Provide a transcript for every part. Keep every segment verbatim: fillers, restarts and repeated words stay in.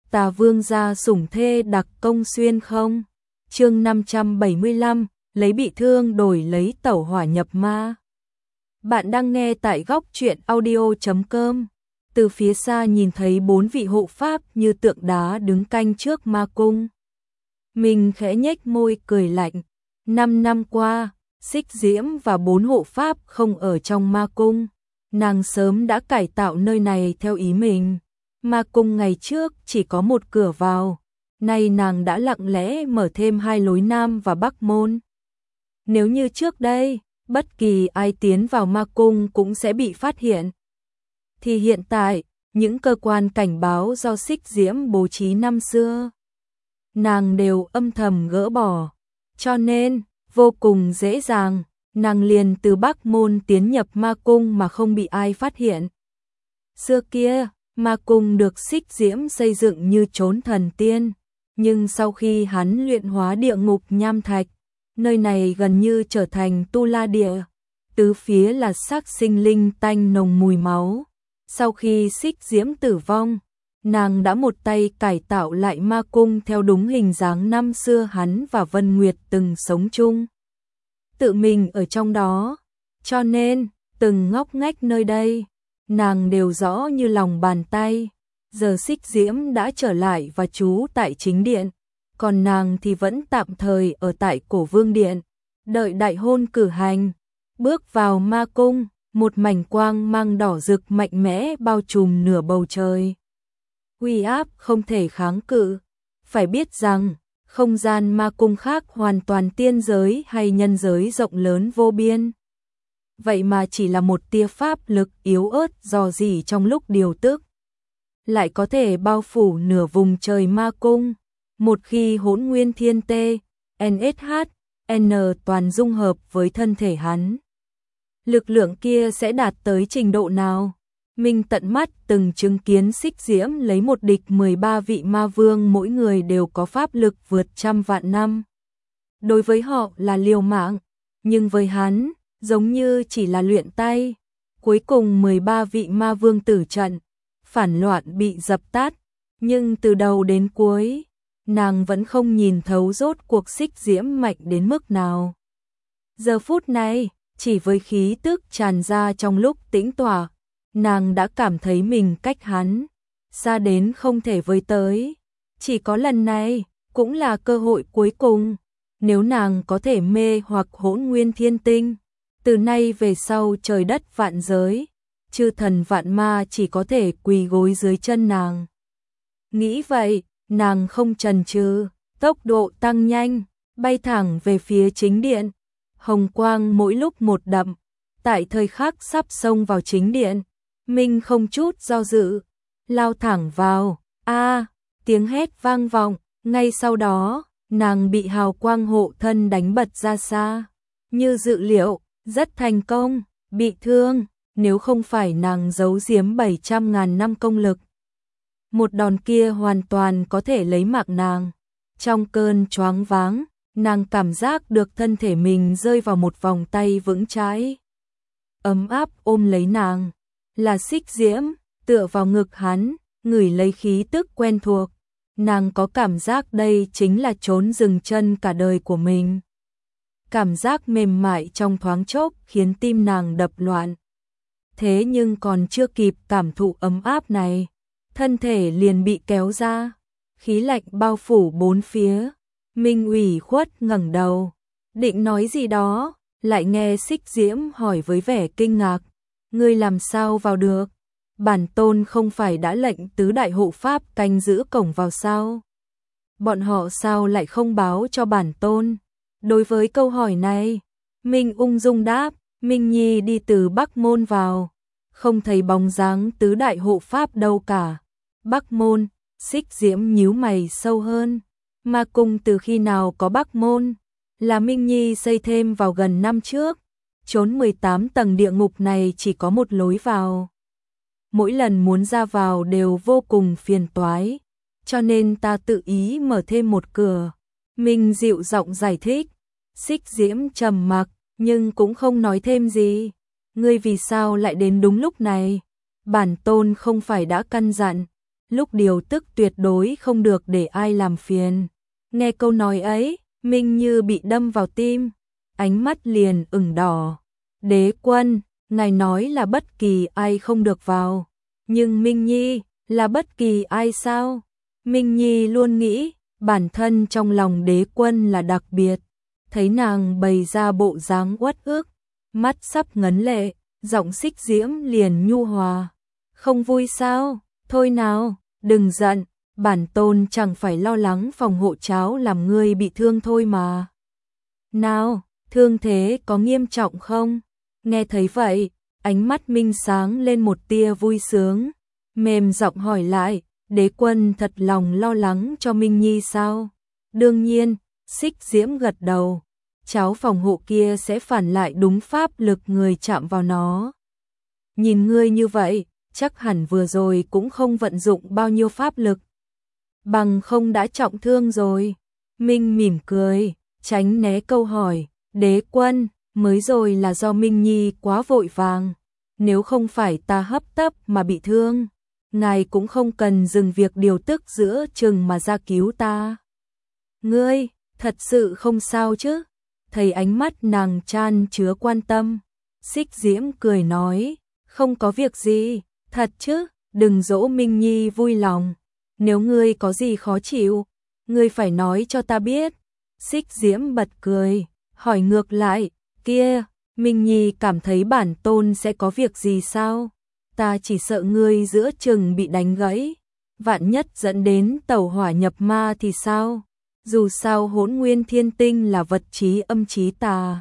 Tà Vương gia sủng thê đặc công xuyên không? Chương năm trăm bảy mươi lăm, lấy bị thương đổi lấy tẩu hỏa nhập ma. Bạn đang nghe tại góc truyện audio chấm com. Từ phía xa nhìn thấy bốn vị hộ pháp như tượng đá đứng canh trước ma cung. Mình khẽ nhếch môi cười lạnh. Năm năm qua, Xích Diễm và bốn hộ pháp không ở trong ma cung. Nàng sớm đã cải tạo nơi này theo ý mình. Ma cung ngày trước chỉ có một cửa vào, nay nàng đã lặng lẽ mở thêm hai lối Nam và Bắc môn. Nếu như trước đây, bất kỳ ai tiến vào ma cung cũng sẽ bị phát hiện, thì hiện tại, những cơ quan cảnh báo do Xích Diễm bố trí năm xưa, nàng đều âm thầm gỡ bỏ, cho nên, vô cùng dễ dàng, nàng liền từ Bắc môn tiến nhập ma cung mà không bị ai phát hiện. Xưa kia, ma cung được Xích Diễm xây dựng như chốn thần tiên, nhưng sau khi hắn luyện hóa địa ngục nham thạch, nơi này gần như trở thành tu la địa, tứ phía là xác sinh linh tanh nồng mùi máu. Sau khi Xích Diễm tử vong, nàng đã một tay cải tạo lại ma cung theo đúng hình dáng năm xưa hắn và Vân Nguyệt từng sống chung. Tự mình ở trong đó, cho nên, từng ngóc ngách nơi đây, nàng đều rõ như lòng bàn tay. Giờ Xích Diễm đã trở lại và trú tại chính điện, còn nàng thì vẫn tạm thời ở tại Cổ Vương điện, đợi đại hôn cử hành. Bước vào ma cung, một mảnh quang mang đỏ rực mạnh mẽ bao trùm nửa bầu trời. Uy áp không thể kháng cự. Phải biết rằng, không gian ma cung khác hoàn toàn tiên giới hay nhân giới rộng lớn vô biên. Vậy mà chỉ là một tia pháp lực yếu ớt dò dỉ trong lúc điều tức, lại có thể bao phủ nửa vùng trời ma cung. Một khi Hỗn Nguyên Thiên Tê, en ét hát, N toàn dung hợp với thân thể hắn, lực lượng kia sẽ đạt tới trình độ nào? Mình tận mắt từng chứng kiến Xích Diễm lấy một địch mười ba vị ma vương, mỗi người đều có pháp lực vượt trăm vạn năm. Đối với họ là liều mạng, nhưng với hắn, giống như chỉ là luyện tay. Cuối cùng mười ba vị ma vương tử trận, phản loạn bị dập tắt, nhưng từ đầu đến cuối, nàng vẫn không nhìn thấu rốt cuộc Xích Diễm mạnh đến mức nào. Giờ phút này, chỉ với khí tức tràn ra trong lúc tĩnh tọa, nàng đã cảm thấy mình cách hắn xa đến không thể với tới. Chỉ có lần này, cũng là cơ hội cuối cùng. Nếu nàng có thể mê hoặc Hỗn Nguyên Thiên Tinh, từ nay về sau trời đất vạn giới, chư thần vạn ma chỉ có thể quỳ gối dưới chân nàng. Nghĩ vậy, nàng không chần chừ, tốc độ tăng nhanh, bay thẳng về phía chính điện. Hồng quang mỗi lúc một đậm, tại thời khắc sắp xông vào chính điện, mình không chút do dự, lao thẳng vào. A, tiếng hét vang vọng, ngay sau đó, nàng bị hào quang hộ thân đánh bật ra xa. Như dự liệu, rất thành công, bị thương, nếu không phải nàng giấu giếm bảy trăm ngàn năm công lực, một đòn kia hoàn toàn có thể lấy mạng nàng. Trong cơn choáng váng, nàng cảm giác được thân thể mình rơi vào một vòng tay vững chãi, ấm áp ôm lấy nàng. Là Xích Diễm, tựa vào ngực hắn, ngửi lấy khí tức quen thuộc. Nàng có cảm giác đây chính là chốn dừng chân cả đời của mình. Cảm giác mềm mại trong thoáng chốc khiến tim nàng đập loạn. Thế nhưng còn chưa kịp cảm thụ ấm áp này, thân thể liền bị kéo ra, khí lạnh bao phủ bốn phía. Minh ủy khuất ngẩng đầu, định nói gì đó, lại nghe Xích Diễm hỏi với vẻ kinh ngạc, ngươi làm sao vào được? Bản tôn không phải đã lệnh tứ đại hộ pháp canh giữ cổng vào sao? Bọn họ sao lại không báo cho bản tôn? Đối với câu hỏi này, Minh ung dung đáp, Minh Nhi đi từ Bắc môn vào, không thấy bóng dáng tứ đại hộ pháp đâu cả. Bắc môn, Xích Diễm nhíu mày sâu hơn. Ma cung từ khi nào có Bắc môn? Là Minh Nhi xây thêm vào gần năm trước. Chốn mười tám tầng địa ngục này chỉ có một lối vào. Mỗi lần muốn ra vào đều vô cùng phiền toái, cho nên ta tự ý mở thêm một cửa. Minh dịu giọng giải thích. Xích Diễm trầm mặc, nhưng cũng không nói thêm gì. Ngươi vì sao lại đến đúng lúc này? Bản tôn không phải đã căn dặn, lúc điều tức tuyệt đối không được để ai làm phiền. Nghe câu nói ấy, Minh như bị đâm vào tim, ánh mắt liền ửng đỏ. Đế quân, ngài nói là bất kỳ ai không được vào, nhưng Minh Nhi là bất kỳ ai sao? Minh Nhi luôn nghĩ bản thân trong lòng đế quân là đặc biệt, thấy nàng bày ra bộ dáng uất ức, mắt sắp ngấn lệ, giọng Xích Diễm liền nhu hòa. Không vui sao? Thôi nào, đừng giận, bản tôn chẳng phải lo lắng phòng hộ cháo làm ngươi bị thương thôi mà. Nào, thương thế có nghiêm trọng không? Nghe thấy vậy, ánh mắt Minh sáng lên một tia vui sướng, mềm giọng hỏi lại, đế quân thật lòng lo lắng cho Minh Nhi sao? Đương nhiên, Xích Diễm gật đầu, cháo phòng hộ kia sẽ phản lại đúng pháp lực người chạm vào nó. Nhìn ngươi như vậy, chắc hẳn vừa rồi cũng không vận dụng bao nhiêu pháp lực. Bằng không đã trọng thương rồi. Minh mỉm cười, tránh né câu hỏi, đế quân, mới rồi là do Minh Nhi quá vội vàng. Nếu không phải ta hấp tấp mà bị thương, ngài cũng không cần dừng việc điều tức giữa chừng mà ra cứu ta. Ngươi, thật sự không sao chứ? Thấy ánh mắt nàng chan chứa quan tâm, Xích Diễm cười nói, không có việc gì, thật chứ, đừng dỗ Minh Nhi vui lòng. Nếu ngươi có gì khó chịu, ngươi phải nói cho ta biết. Xích Diễm bật cười, hỏi ngược lại, kia, Minh Nhi cảm thấy bản tôn sẽ có việc gì sao? Ta chỉ sợ ngươi giữa chừng bị đánh gãy, vạn nhất dẫn đến tẩu hỏa nhập ma thì sao? Dù sao Hỗn Nguyên Thiên Tinh là vật trí âm trí tà,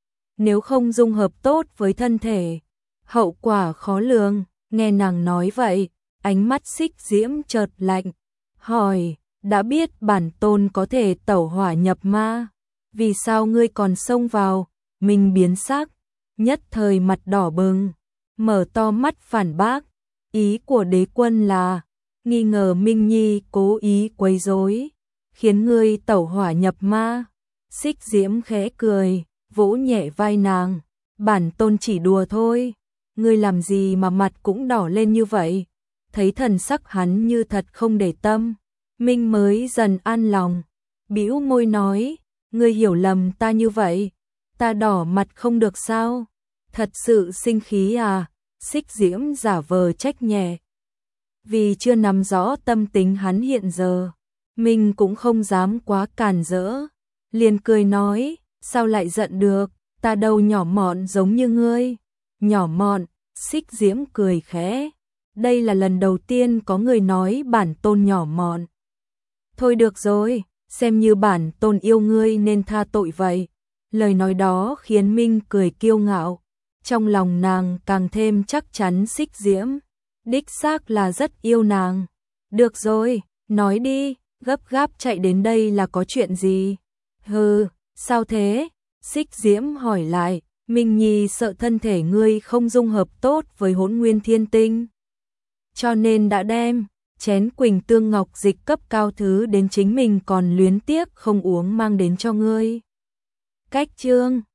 nếu không dung hợp tốt với thân thể, hậu quả khó lường. Nghe nàng nói vậy, ánh mắt Xích Diễm chợt lạnh, hỏi, đã biết bản tôn có thể tẩu hỏa nhập ma, vì sao ngươi còn xông vào? Minh biến sắc, nhất thời mặt đỏ bừng, mở to mắt phản bác, ý của đế quân là nghi ngờ Minh Nhi cố ý quấy rối, khiến ngươi tẩu hỏa nhập ma. Xích Diễm khẽ cười, vỗ nhẹ vai nàng, bản tôn chỉ đùa thôi, ngươi làm gì mà mặt cũng đỏ lên như vậy? Thấy thần sắc hắn như thật không để tâm, Minh mới dần an lòng, bĩu môi nói, ngươi hiểu lầm ta như vậy, ta đỏ mặt không được sao? Thật sự sinh khí à? Xích Diễm giả vờ trách nhẹ, vì chưa nắm rõ tâm tính hắn hiện giờ, mình cũng không dám quá càn rỡ, liền cười nói, sao lại giận được, ta đâu nhỏ mọn giống như ngươi. Nhỏ mọn? Xích Diễm cười khẽ, đây là lần đầu tiên có người nói bản tôn nhỏ mọn. Thôi được rồi, xem như bản tôn yêu ngươi nên tha tội vậy. Lời nói đó khiến Minh cười kiêu ngạo, trong lòng nàng càng thêm chắc chắn Xích Diễm đích xác là rất yêu nàng. Được rồi, nói đi, gấp gáp chạy đến đây là có chuyện gì? Hừ, sao thế? Xích Diễm hỏi lại, Minh Nhi sợ thân thể ngươi không dung hợp tốt với Hỗn Nguyên Thiên Tinh, cho nên đã đem chén Quỳnh Tương Ngọc dịch cấp cao thứ đến chính mình còn luyến tiếc không uống mang đến cho ngươi. Cách chương